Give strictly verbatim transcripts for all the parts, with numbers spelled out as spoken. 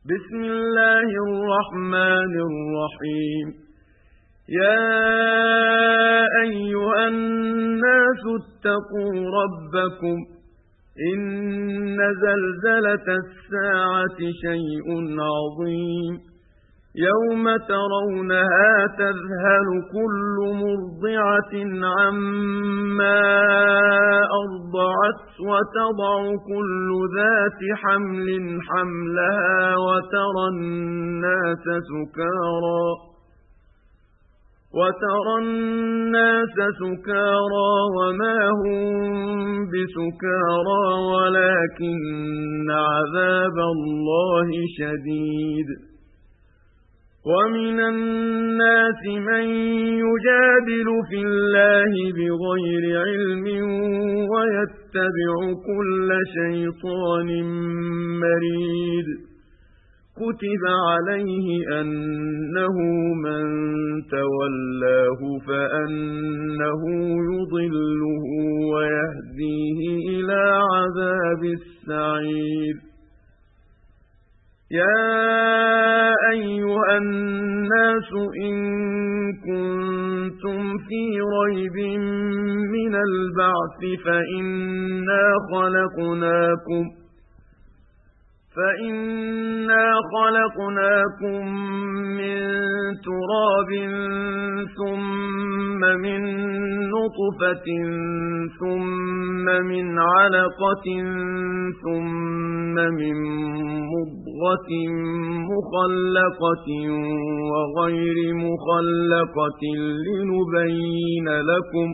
بسم الله الرحمن الرحيم يا أيها الناس اتقوا ربكم إن زلزلة الساعة شيء عظيم يوم ترونها تذهل كل مرضعة عما أرضعت وتضع كل ذات حمل حملها وترى الناس سكارى وترى الناس سكارى وما هم بسكارى ولكن عذاب الله شديد ومن الناس من يجادل في الله بغير علم ويتبع كل شيطان مريد كتب عليه أنه من تولاه فأنه يضله ويهديه إلى عذاب السعير يا أيها الناس إن كنتم في ريب من البعث فإنا خلقناكم فإنا خلقناكم من تراب ثم من نطفة ثم من علقة ثم من مضغة مخلقة وغير مخلقة لنبين لكم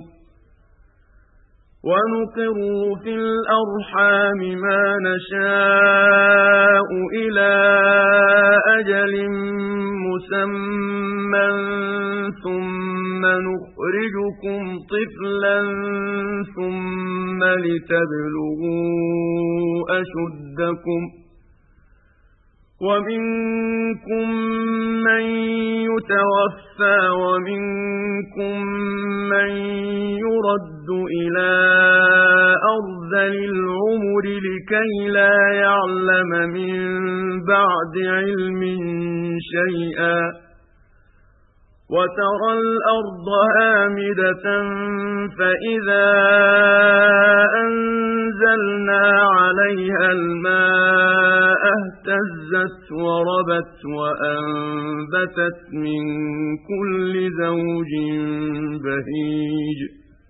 ونقر في الأرحام ما نشاء إلى أجل مسمى ثم نخرجكم طفلا ثم لتبلغوا أشدكم ومنكم من يتوفى ومنكم من يرد إلى أرذل العمر لكي لا يعلم من بعد علم شيئا وترى الأرض هامدة فإذا أنزلنا عليها الماء اهتزت وربت وأنبتت من كل زوج بهيج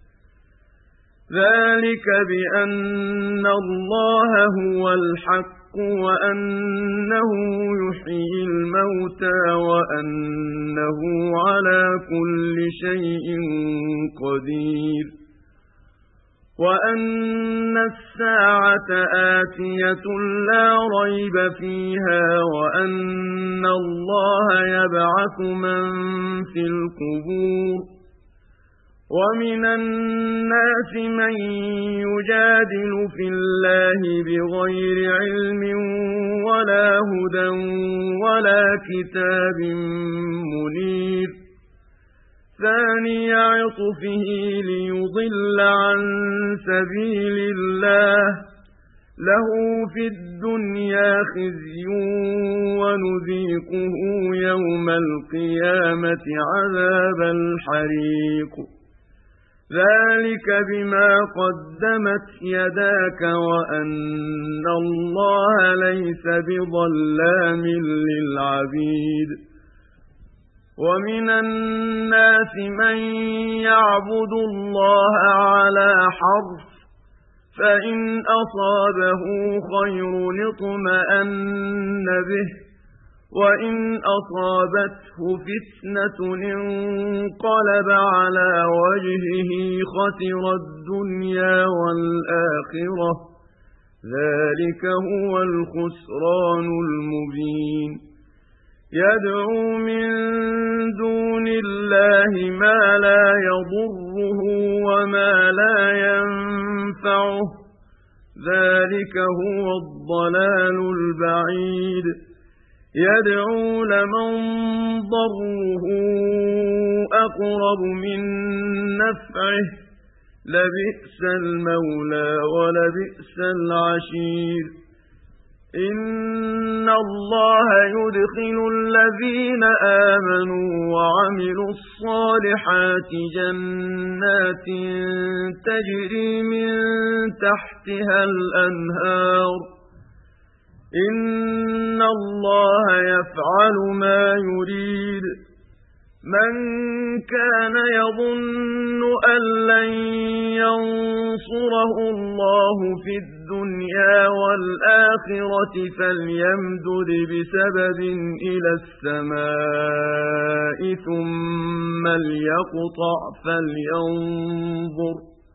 ذلك بأن الله هو الحق وأنه يحيي الموتى وأنه على كل شيء قدير وأن الساعة آتية لا ريب فيها وأن الله يبعث من في القبور ومن الناس من يجادل في الله بغير علم ولا هدى ولا كتاب منير ثاني عطفه ليضل عن سبيل الله له في الدنيا خزي ونذيقه يوم القيامة عذاب الحريق ذلك بما قدمت يداك وأن الله ليس بظلام للعبيد ومن الناس من يعبد الله على حرف فإن أصابه خير اطمأن به وإن أصابته فتنة انقلب على وجهه خسر الدنيا والآخرة ذلك هو الخسران المبين يدعو من دون الله ما لا يضره وما لا ينفعه ذلك هو الضلال البعيد يدعو لمن ضره أقرب من نفعه لبئس المولى ولبئس العشير إن اللَّهَ يُدْخِلُ الَّذِينَ آمَنُوا وَعَمِلُوا الصَّالِحَاتِ جَنَّاتٍ تَجْرِي مِن تَحْتِهَا الْأَنْهَارُ إِنَّ اللَّهَ يَفْعَلُ مَا يُرِيدُ مَن كَانَ يَظُنُّ أَن لَّن يَنصُرَهُ اللَّهُ فِي الدُّنْيَا وَالْآخِرَةِ فَلْيَمْدُدْ بِسَبَبٍ إِلَى السَّمَاءِ ثُمَّ لْيَقْطَعْ فَلْيَنظُرْ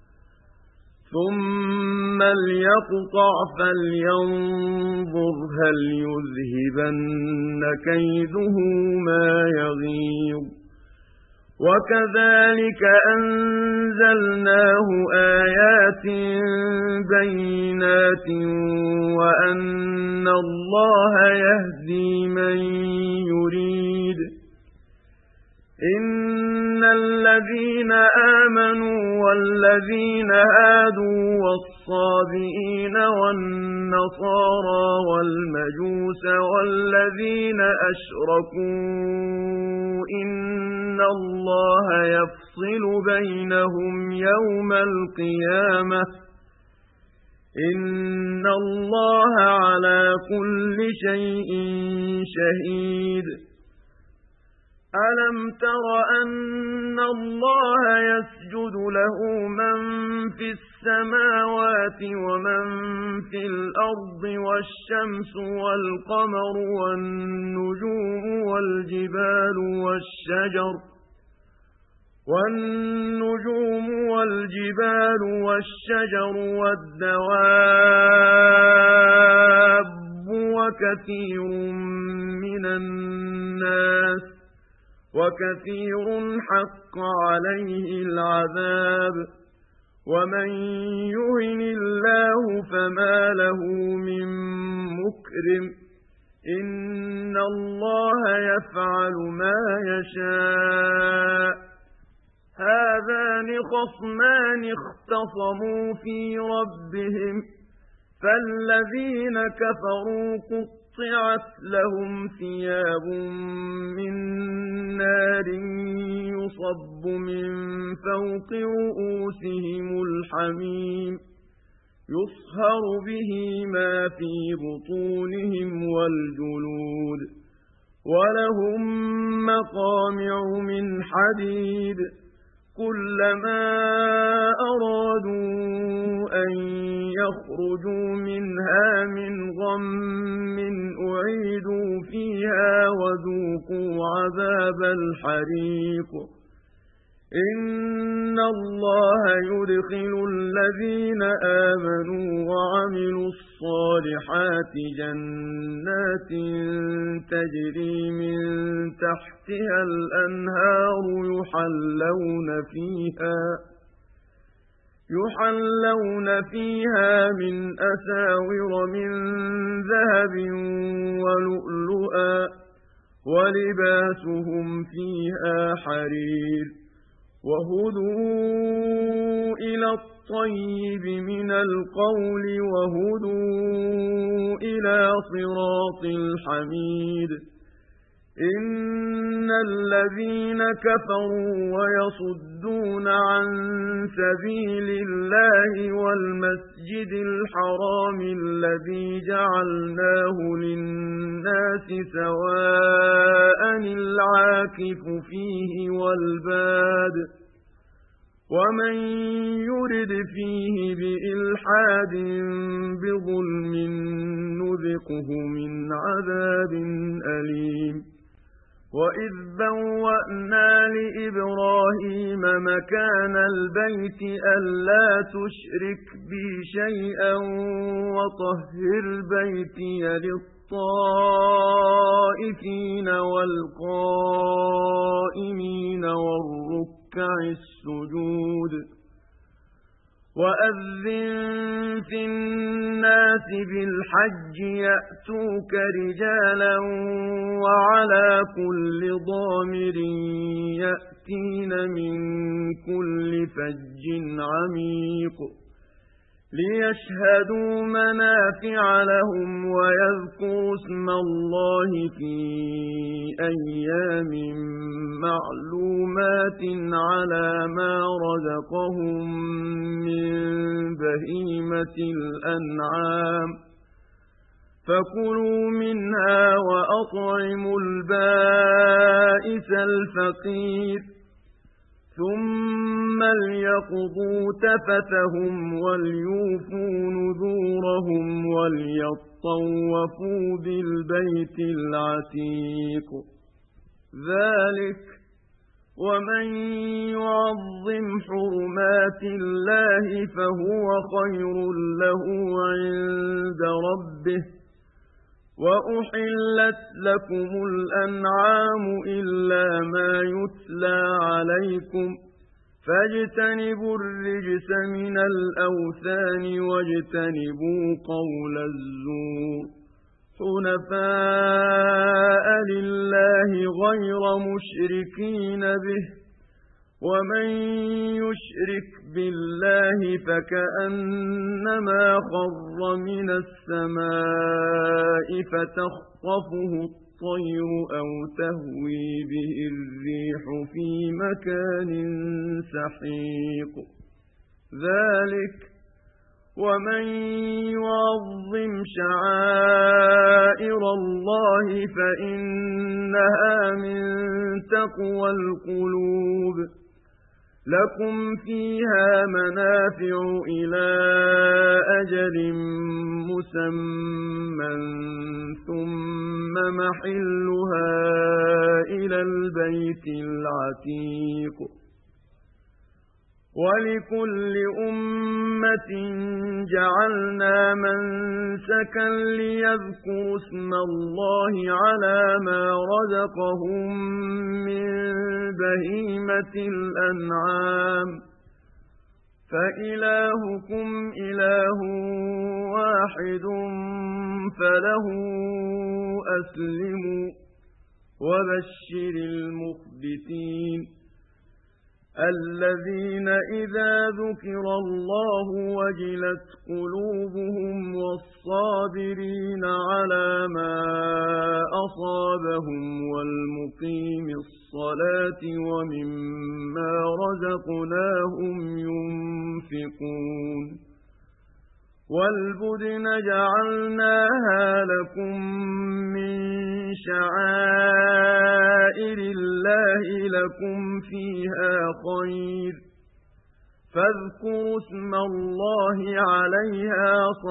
ثُمَّ لْيَقْطَعْ فَلْيَنظُرْ هَلْ يُذْهِبَنَّ كَيْدُهُ مَا يَغِيظُ وَكَذَلِكَ أَنزَلْنَاهُ آيَاتٍ بَيِّنَاتٍ وَأَنَّ اللَّهَ يَهْدِي مَن يُرِيدُ إِنَّ الَّذِينَ آمَنُوا وَالَّذِينَ هَادُوا وَالصَّابِئِينَ وَالنَّصَارَىٰ وَالْمَجُوسَ وَالَّذِينَ أَشْرَكُوا إِنَّ اللَّهَ يَفْصِلُ بَيْنَهُمْ يَوْمَ الْقِيَامَةِ إِنَّ اللَّهَ عَلَىٰ كُلِّ شَيْءٍ شَهِيدٌ أَلَمْ تَرَ أَنَّ اللَّهَ يَسْجُدُ لَهُ مَن فِي السَّمَاوَاتِ وَمَن فِي الْأَرْضِ وَالشَّمْسُ وَالْقَمَرُ وَالنُّجُومُ وَالْجِبَالُ وَالشَّجَرُ وَالنُّجُومُ وَالْجِبَالُ وَالشَّجَرُ وَالدَّوَابُّ وَكَثِيرٌ مِّنَ النَّاسِ وَكَثِيرٌ حَقَّ عَلَيْهِ الْعَذَابُ وَمَن يُهِنِ اللَّهُ فَمَا لَهُ مِن مُّكْرِمٍ إِنَّ اللَّهَ يَفْعَلُ مَا يَشَاءُ هَذَانِ خَصْمَانِ اخْتَصَمُوا فِي رَبِّهِمْ فَالَّذِينَ كَفَرُوا قُطِّعَتْ لَهُمْ ثِيَابٌ مِّن نَّارٍ يُصَبُّ مِن فَوْقِ رُءُوسِهِمُ الْحَمِيمُ يُصْهَرُ بِهِ مَا فِي بُطُونِهِمْ وَالْجُلُودُ وَلَهُم مَّقَامِعُ مِنْ حَدِيدٍ كُلَّمَا أَرَادُوا أَن يَخْرُجُوا مِنْهَا مِنْ غَمٍّ أُعِيدُوا فِيهَا وَذُوقُوا عَذَابَ الْحَرِيقِ إِنَّ اللَّهَ يُدْخِلُ الَّذِينَ آمَنُوا وَعَمِلُوا الصَّالِحَاتِ جَنَّاتٍ تَجْرِي مِن تَحْتِهَا الْأَنْهَارُ يُحَلَّوْنَ فِيهَا يُحَلَّوْنَ فِيهَا مِنْ أَسَاوِرَ مِن ذَهَبٍ وَلُؤْلُؤًا وَلِبَاسُهُمْ فِيهَا حَرِيرٌ وَهُدُوا إِلَى الطَّيِّبِ مِنَ الْقَوْلِ وَهُدُوا إِلَى صِرَاطِ الْحَمِيدِ إِنَّ الَّذِينَ كَفَرُوا وَيَصُدُّونَ عَن سَبِيلِ اللَّهِ وَالْمَسْجِدِ الْحَرَامِ الَّذِي جَعَلْنَاهُ لِلنَّاسِ سَوَاءً الْعَاكِفُ فِيهِ وَالْبَادِ وَمَن يُرِدْ فِيهِ بِإِلْحَادٍ بِظُلْمٍ نُذِقْهُ مِنْ عَذَابٍ أَلِيمٍ وَإِذْ بَوَّأْنَا لِإِبْرَاهِيمَ مَكَانَ الْبَيْتِ أَلَّا تُشْرِكْ بِي شَيْئًا وَطَهِّرْ بَيْتِيَ لِلطَّائِفِينَ وَالْقَائِمِينَ وَالرُّكَّعِ السُّجُودِ وَأَذِّن فِي النَّاسِ بِالْحَجِّ يَأْتُوكَ رِجَالًا وَعَلَى كُلِّ ضَامِرٍ يَأْتِينَ مِن كُلِّ فَجٍّ عَمِيقٍ ليشهدوا منافع لهم ويذكروا اسم الله في أيام معلومات على ما رزقهم من بهيمة الأنعام فكلوا منها وأطعموا البائس الفقير ثم ليقضوا تفثهم وليوفوا نذورهم وليطوفوا بالبيت العتيق ذلك ومن يعظم حرمات الله فهو خير له عند ربه وأحلت لكم الأنعام إلا ما يتلى عليكم فاجتنبوا الرجس من الأوثان واجتنبوا قول الزور حنفاء لله غير مشركين به ومن يشرك بالله فكأنما خر من السماء فتخطفه الطير أو تهوي به الريح في مكان سحيق ذلك ومن يعظم شعائر الله فإنها من تقوى القلوب لكم فيها منافع إلى أجل مسمى ثم محلها إلى البيت العتيق ولكل أمة جعلنا منسكا ليذكروا اسم الله على ما رزقهم من بهيمة الأنعام فإلهكم إله واحد فله أسلموا وبشر المخبتين الذين إذا ذكر الله وجلت قلوبهم والصابرين على ما أصابهم والمقيم الصلاة ومما رزقناهم ينفقون والبدن جعلناها لكم من شعائر الله لكم فيها خير فاذكروا اسم الله عليها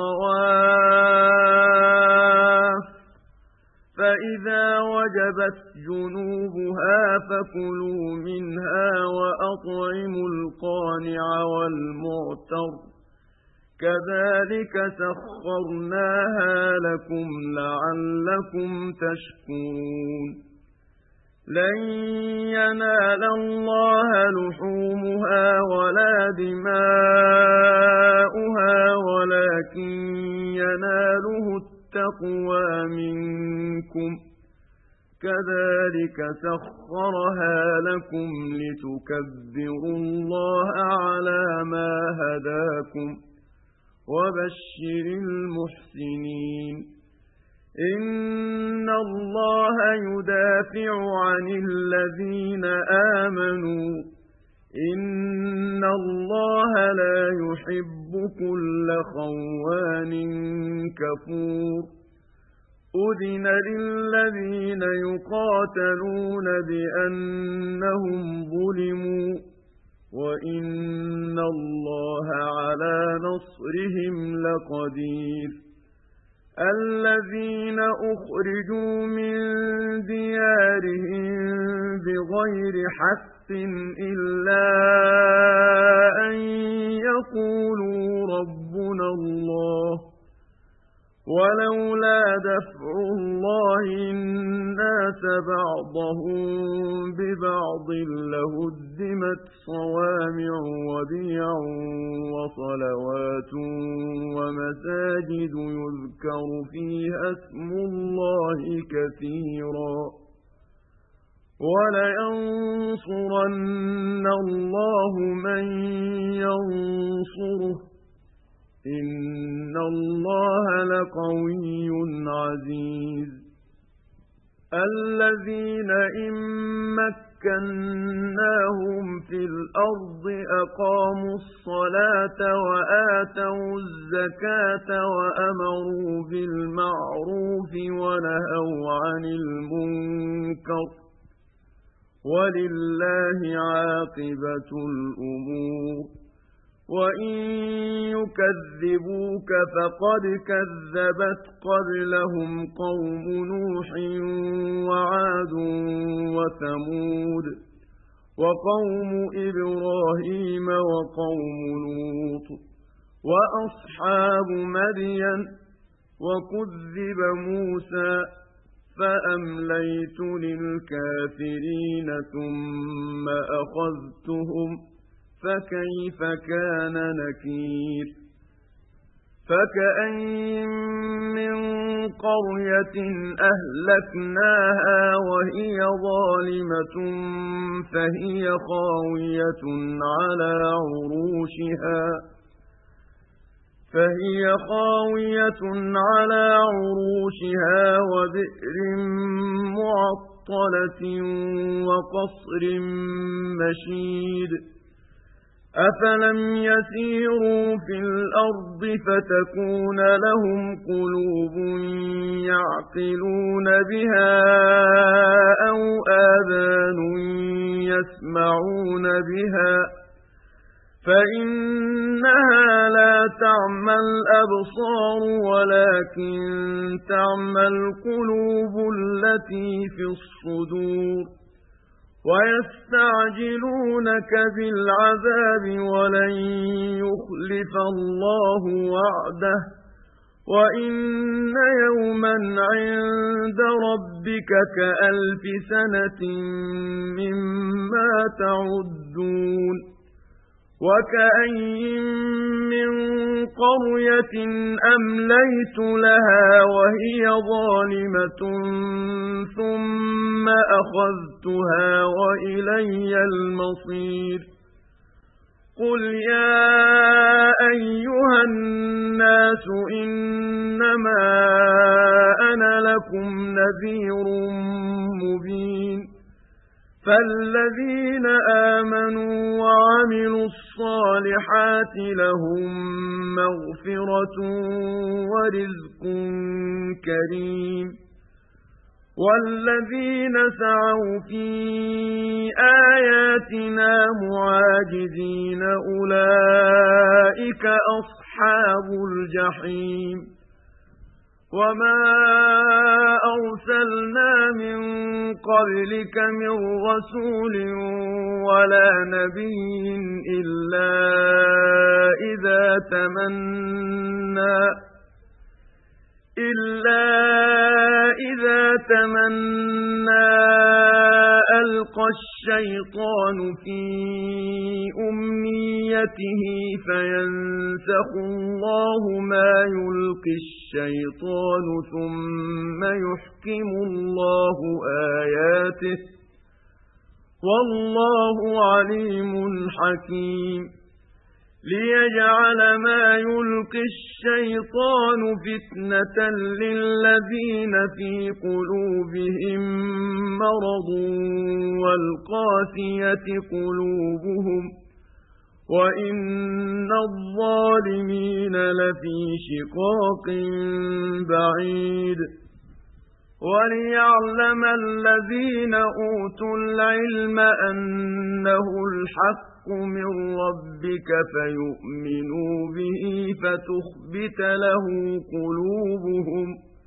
صواف فإذا وجبت جنوبها فكلوا منها وأطعموا القانع والمعتر كذلك سخرناها لكم لعلكم تشكرون لن ينال الله لحومها ولا دماؤها ولكن يناله التقوى منكم كذلك سخرها لكم لتكبروا الله على ما هداكم وبشر المحسنين إن الله يدافع عن الذين آمنوا إن الله لا يحب كل خوان كفور أذن للذين يقاتلون بأنهم ظلموا وإن الله على نصرهم لقدير الذين أخرجوا من ديارهم بغير حق إلا أن يقولوا ربنا الله ولولا دفع الله الناس بعضهم ببعض لهدمت صوامع وبيع وصلوات ومساجد يذكر فيها اسم الله كثيرا ولينصرن الله من ينصره إِنَّ اللَّهَ لَقَوِيٌّ عَزِيزٌ الَّذِينَ إِن مَّكَّنَّاهُمْ فِي الْأَرْضِ أَقَامُوا الصَّلَاةَ وَآتَوُا الزَّكَاةَ وَأَمَرُوا بِالْمَعْرُوفِ وَنَهَوْا عَنِ الْمُنكَرِ وَلِلَّهِ عَاقِبَةُ الْأُمُورِ وَإِن يُكَذِّبُوكَ فَقَدْ كَذَّبَتْ قَبْلَهُمْ قَوْمُ نُوحٍ وَعَادٌ وَثَمُودُ وَقَوْمُ إِبْرَاهِيمَ وَقَوْمُ لُوطٍ وَأَصْحَابُ مَدْيَنَ وَكُذِّبَ مُوسَى فَأَمْلَيْتُ لِلْكَافِرِينَ ثُمَّ أَخَذْتُهُمْ فَكَيْفَ كَانَ نَكِيرِ فَكَأَيِّن مِّن قَرْيَةٍ أَهْلَكْنَاهَا وَهِيَ ظَالِمَةٌ فَهِيَ خَاوِيَةٌ عَلَى عُرُوشِهَا فَهِيَ خَاوِيَةٌ عَلَى عُرُوشِهَا وَبِئْرٍ مُّعَطَّلَةٍ وَقَصْرٍ مَّشِيدٍ أَفَلَمْ يَسِيرُوا فِي الْأَرْضِ فَتَكُونَ لَهُمْ قُلُوبٌ يَعْقِلُونَ بِهَا أَوْ آذَانٌ يَسْمَعُونَ بِهَا فَإِنَّهَا لَا تَعْمَى الْأَبْصَارُ وَلَكِن تَعْمَى الْقُلُوبُ الَّتِي فِي الصُّدُورِ وَيَسْتَعْجِلُونَكَ بِالْعَذَابِ وَلَن يُخْلِفَ اللَّهُ وَعْدَهُ وَإِنَّ يَوْمًا عِندَ رَبِّكَ كَأَلْفِ سَنَةٍ مِّمَّا تَعُدُّونَ وَكَأَيِّن مِّن قَرْيَةٍ أَمْلَيْتُ لَهَا وَهِيَ ظَالِمَةٌ ثُمَّ أَخَذْتُهَا وَإِلَيَّ الْمَصِيرُ قُلْ يَا أَيُّهَا النَّاسُ إِنَّمَا أَنَا لَكُمْ نَذِيرٌ مُّبِينٌ فَالَّذِينَ آمَنُوا وَعَمِلُوا الصَّالِحَاتِ لَهُم مَّغْفِرَةٌ وَرِزْقٌ كَرِيمٌ وَالَّذِينَ سَعَوْا فِي آيَاتِنَا مُعَاجِزِينَ أُولَئِكَ أَصْحَابُ الْجَحِيمِ وَمَا أَرْسَلْنَا مِن قَبْلِكَ مِن رَّسُولٍ وَلَا نَبِيٍّ إِلَّا إِذَا تَمَنَّى إِلَّا إِذَا تَمَنَّى أَلْقَى الشَّيْطَانُ فِي أُمْنِيَّتِهِ فَيَنسَخُ اللَّهُ مَا يُلْقِي الشَّيْطَانُ ثُمَّ يُحْكِمُ اللَّهُ آيَاتِهِ وَاللَّهُ عَلِيمٌ حَكِيمٌ لِيَجْعَلَ مَا يُلْقِي الشَّيْطَانُ فِتْنَةً لِّلَّذِينَ فِي قُلُوبِهِم مَّرَضٌ وَالْقَاسِيَةِ قُلُوبُهُمْ وَإِنَّ الظَّالِمِينَ لَفِي شِقَاقٍ بَعِيدٍ وَلِيَعْلَمَ الَّذِينَ أُوتُوا الْعِلْمَ أَنَّهُ الْحَقُّ مِن رَّبِّكَ فَيُؤْمِنُوا بِهِ فَتُخْبِتَ لَهُ قُلُوبُهُمْ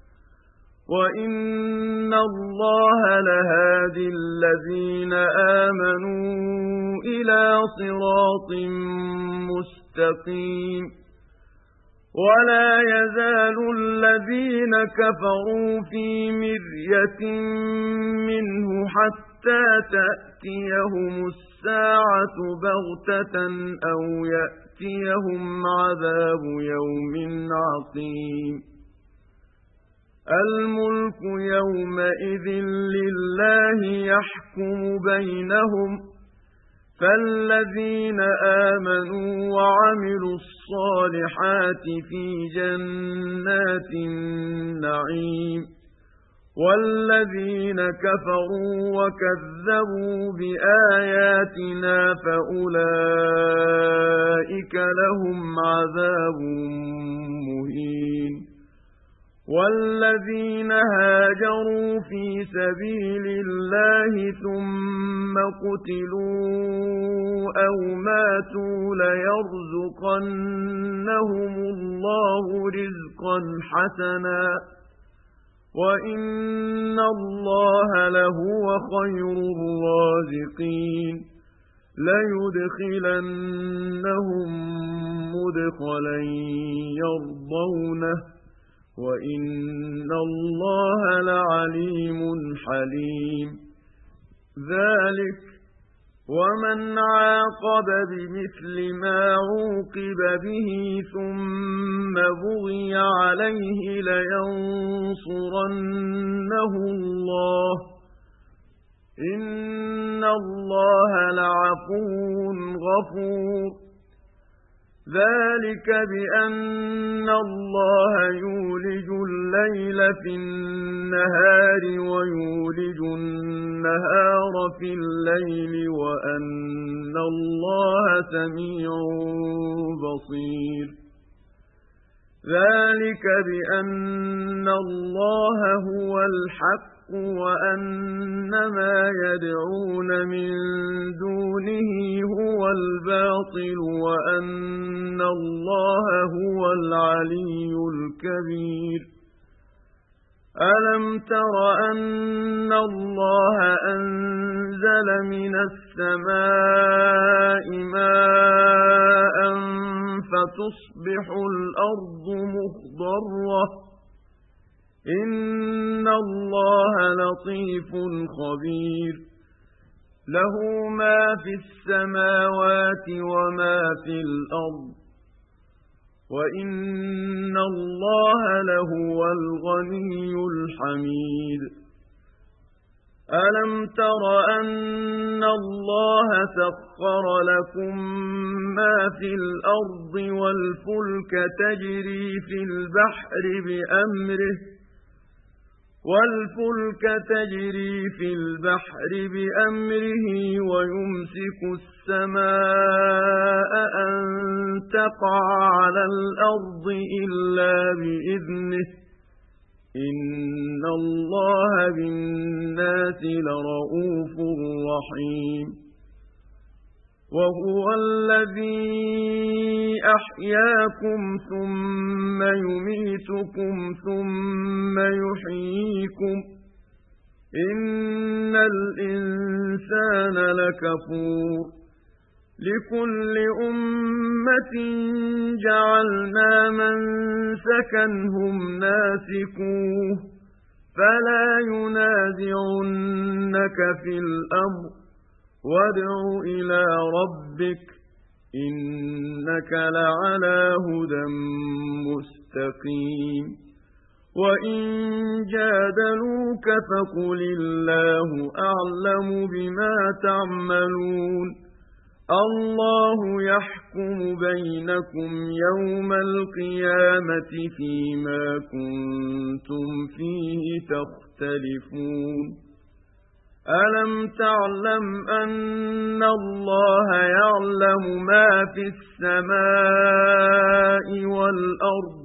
وَإِنَّ اللَّهَ لَهَادِ الَّذِينَ آمَنُوا إِلَى صِرَاطٍ مُّسْتَقِيمٍ وَلَا يَزَالُ الَّذِينَ كَفَرُوا فِي مِرْيَةٍ مِّنْهُ حَتَّى تَأْتِيَهُمُ السَّاعَةُ بَغْتَةً أَوْ يَأْتِيَهُمْ عَذَابُ يَوْمٍ عَقِيمٍ الْمُلْكُ يَوْمَئِذٍ لِّلَّهِ يَحْكُمُ بَيْنَهُمْ فالذين آمنوا وعملوا الصالحات في جنات النعيم والذين كفروا وكذبوا بآياتنا فأولئك لهم عذاب مهين والذين هاجروا في سبيل الله ثم قتلوا أو ماتوا ليرزقنهم الله رزقا حسنا وإن الله لهو خير الرازقين ليدخلنهم مدخلا يرضونه وإن الله لعليم حليم ذلك ومن عاقب بمثل ما عوقب به ثم بغي عليه لينصرنه الله إن الله لعفو غفور ذلك بأن الله يولج الليل في النهار ويولج النهار في الليل وأن الله سميع بصير ذلك بأن الله هو الحق وأن ما يدعون من دونه هو الباطل وأن الله هو العلي الكبير ألم تر أن الله أنزل من السماء ماء فتصبح الأرض مخضرة إن الله لطيف خبير له ما في السماوات وما في الأرض وإن الله لهو الغني الحميد ألم تر أن الله سخر لكم ما في الأرض والفلك تجري في البحر بأمره والفلك تجري في البحر بأمره ويمسك السماء أن تقع على الأرض إلا بإذنه إن الله بالناس لرؤوف رحيم وهو الذي أحياكم ثم يميتكم ثم يحييكم إن الإنسان لكفور لكل أمة جعلنا منسكا هم ناسكوه فلا ينازعنك في الأمر وادع إلى ربك إنك لعلى هدى مستقيم وإن جادلوك فقل الله أعلم بما تعملون الله يحكم بينكم يوم القيامة فيما كنتم فيه تختلفون ألم تعلم أن الله يعلم ما في السماء والأرض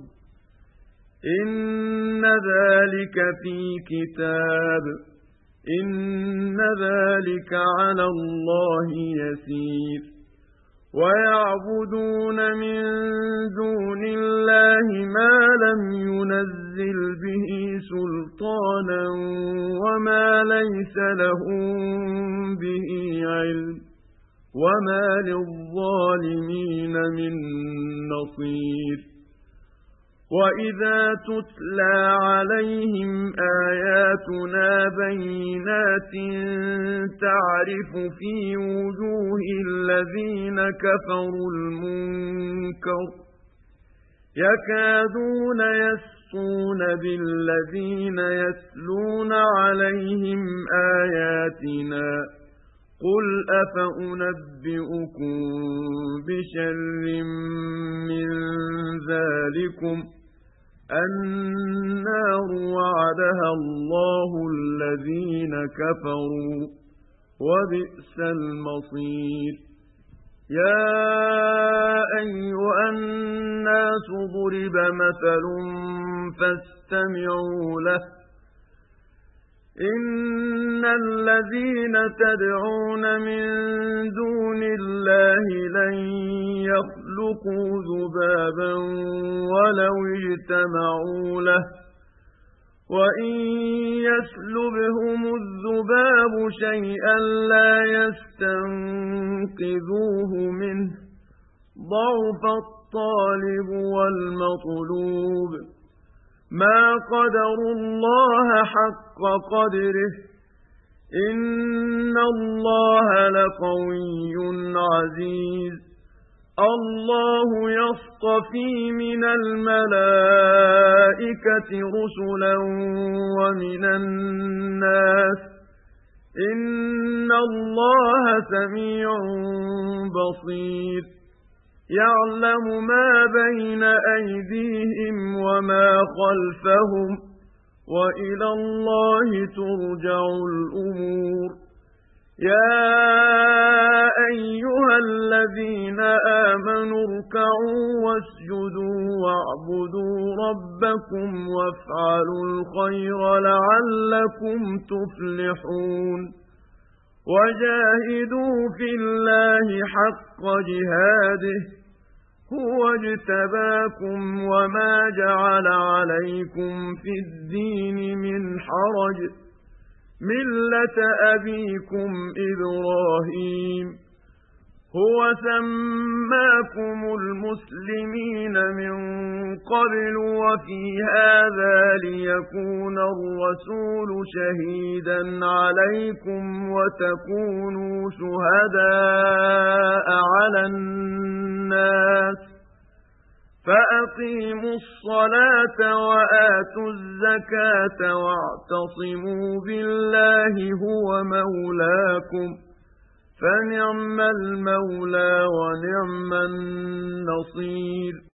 إن ذلك في كتاب إن ذلك على الله يسير ويعبدون من دون الله ما لم ينزل به سلطانا وما ليس لهم به علم وما للظالمين من نصير وإذا تتلى عليهم آياتنا بينات تعرف في وجوه الذين كفروا المنكر يكادون يسطون بالذين يتلون عليهم آياتنا قُلْ أَفَأُنَبِّئُكُم بِشَرٍّ مِّن ذَٰلِكُمْ النَّارُ وَعَدَهَا اللَّهُ الَّذِينَ كَفَرُوا ۖ وَبِئْسَ الْمَصِيرُ يَا أَيُّهَا النَّاسُ ضُرِبَ مَثَلٌ فَاسْتَمِعُوا لَهُ إِنَّ الَّذِينَ تَدْعُونَ مِن دُونِ اللَّهِ لَن يَخْلُقُوا ذُبَابًا وَلَوِ اجْتَمَعُوا لَهُ وَإِن يَسْلُبْهُمُ الذُّبَابُ شَيْئًا لَّا يَسْتَنقِذُوهُ مِنْهُ ضَعُفَ الطَّالِبُ وَالْمَطْلُوبُ مَا قَدَرُوا اللَّهَ حَقَّ قَدْرِهِ إِنَّ اللَّهَ لَقَوِيٌّ عَزِيزٌ اللَّهُ يَصْطَفِي مِنَ الْمَلَائِكَةِ رُسُلًا وَمِنَ النَّاسِ ۚ إِنَّ اللَّهَ سَمِيعٌ بَصِيرٌ يَعْلَمُ مَا بَيْنَ أَيْدِيهِمْ وَمَا خَلْفَهُمْ ۗ وَإِلَى اللَّهِ تُرْجَعُ الْأُمُورُ يَا أَيُّهَا الَّذِينَ آمَنُوا ارْكَعُوا وَاسْجُدُوا وَاعْبُدُوا رَبَّكُمْ وَافْعَلُوا الْخَيْرَ لَعَلَّكُمْ تُفْلِحُونَ وَجَاهِدُوا فِي اللَّهِ حَقَّ جِهَادِهِ هُوَ اجْتَبَاكُمْ وَمَا جَعَلَ عَلَيْكُمْ فِي الدِّينِ مِنْ حَرَجٍ مِلَّةَ أَبِيكُمْ إِبْرَاهِيمَ هُوَ سَمَّاكُمُ الْمُسْلِمِينَ مِن قَبْلُ وَفِي هَٰذَا لِيَكُونَ الرَّسُولُ شَهِيدًا عَلَيْكُمْ وَتَكُونُوا شُهَدَاءَ عَلَى النَّاسِ ۚ فَأَقِيمُوا الصَّلَاةَ وَآتُوا الزَّكَاةَ وَاعْتَصِمُوا بِاللَّهِ هُوَ مَوْلَاكُمْ ۖ فَنِعْمَ الْمَوْلَىٰ وَنِعْمَ النَّصِيرُ